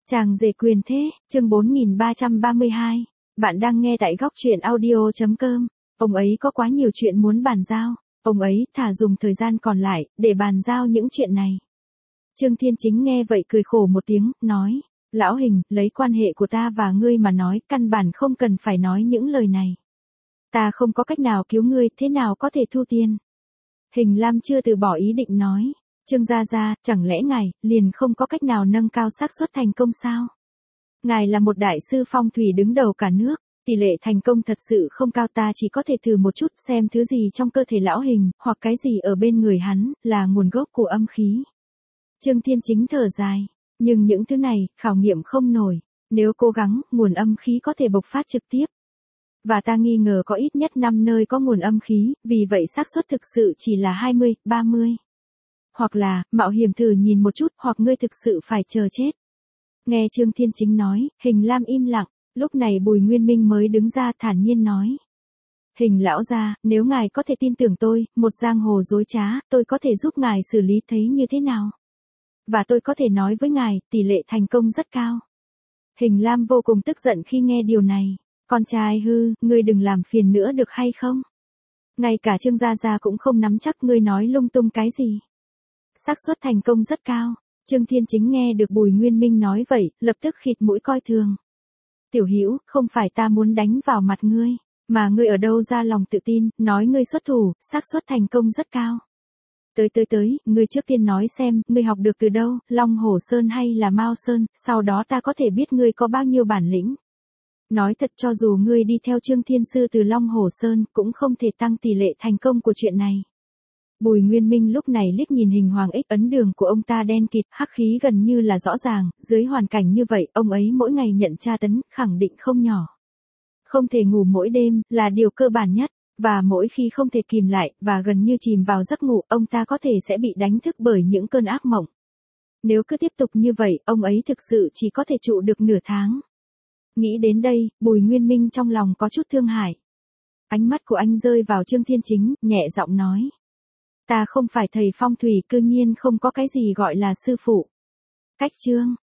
Chàng rể quyền thế, chương 4332. Bạn đang nghe tại góc truyện audio.com. Ông ấy có quá nhiều chuyện muốn bàn giao. Ông ấy thà dùng thời gian còn lại để bàn giao những chuyện này. Trương Thiên Chính nghe vậy cười khổ một tiếng, nói. Lão Hình, lấy quan hệ của ta và ngươi mà nói, căn bản không cần phải nói những lời này. Ta không có cách nào cứu ngươi, thế nào có thể thu tiền? Hình Lam chưa từ bỏ ý định nói. Trương Gia Gia, chẳng lẽ ngài liền không có cách nào nâng cao xác suất thành công sao? Ngài là một đại sư phong thủy đứng đầu cả nước, tỷ lệ thành công thật sự không cao, ta chỉ có thể thử một chút xem thứ gì trong cơ thể lão Hình, hoặc cái gì ở bên người hắn, là nguồn gốc của âm khí. Trương Thiên Chính thở dài, nhưng những thứ này, khảo nghiệm không nổi, nếu cố gắng, nguồn âm khí có thể bộc phát trực tiếp. Và ta nghi ngờ có ít nhất 5 nơi có nguồn âm khí, vì vậy xác suất thực sự chỉ là 20, 30. Hoặc là, mạo hiểm thử nhìn một chút, hoặc ngươi thực sự phải chờ chết. Nghe Trương Thiên Chính nói, Hình Lam im lặng, lúc này Bùi Nguyên Minh mới đứng ra thản nhiên nói. Hình lão gia, nếu ngài có thể tin tưởng tôi, một giang hồ dối trá, tôi có thể giúp ngài xử lý thấy như thế nào? Và tôi có thể nói với ngài, tỷ lệ thành công rất cao. Hình Lam vô cùng tức giận khi nghe điều này. Con trai hư, ngươi đừng làm phiền nữa được hay không? Ngay cả Trương Gia Gia cũng không nắm chắc, ngươi nói lung tung cái gì. Xác suất thành công rất cao. Trương Thiên Chính nghe được Bùi Nguyên Minh nói vậy, lập tức khịt mũi coi thường. Tiểu Hữu, không phải ta muốn đánh vào mặt ngươi, mà ngươi ở đâu ra lòng tự tin, nói ngươi xuất thủ, xác suất thành công rất cao. Tới, ngươi trước tiên nói xem, ngươi học được từ đâu, Long Hổ Sơn hay là Mao Sơn, sau đó ta có thể biết ngươi có bao nhiêu bản lĩnh. Nói thật, cho dù ngươi đi theo Trương Thiên Sư từ Long Hổ Sơn, cũng không thể tăng tỷ lệ thành công của chuyện này. Bùi Nguyên Minh lúc này liếc nhìn hình hoàng ích ấn đường của ông ta đen kịt, hắc khí gần như là rõ ràng, dưới hoàn cảnh như vậy, ông ấy mỗi ngày nhận tra tấn, khẳng định không nhỏ. Không thể ngủ mỗi đêm, là điều cơ bản nhất, và mỗi khi không thể kìm lại, và gần như chìm vào giấc ngủ, ông ta có thể sẽ bị đánh thức bởi những cơn ác mộng. Nếu cứ tiếp tục như vậy, ông ấy thực sự chỉ có thể trụ được nửa tháng. Nghĩ đến đây, Bùi Nguyên Minh trong lòng có chút thương hại. Ánh mắt của anh rơi vào Trương Thiên Chính, nhẹ giọng nói. Ta không phải thầy phong thủy, cư nhiên không có cái gì gọi là sư phụ. Cách chương.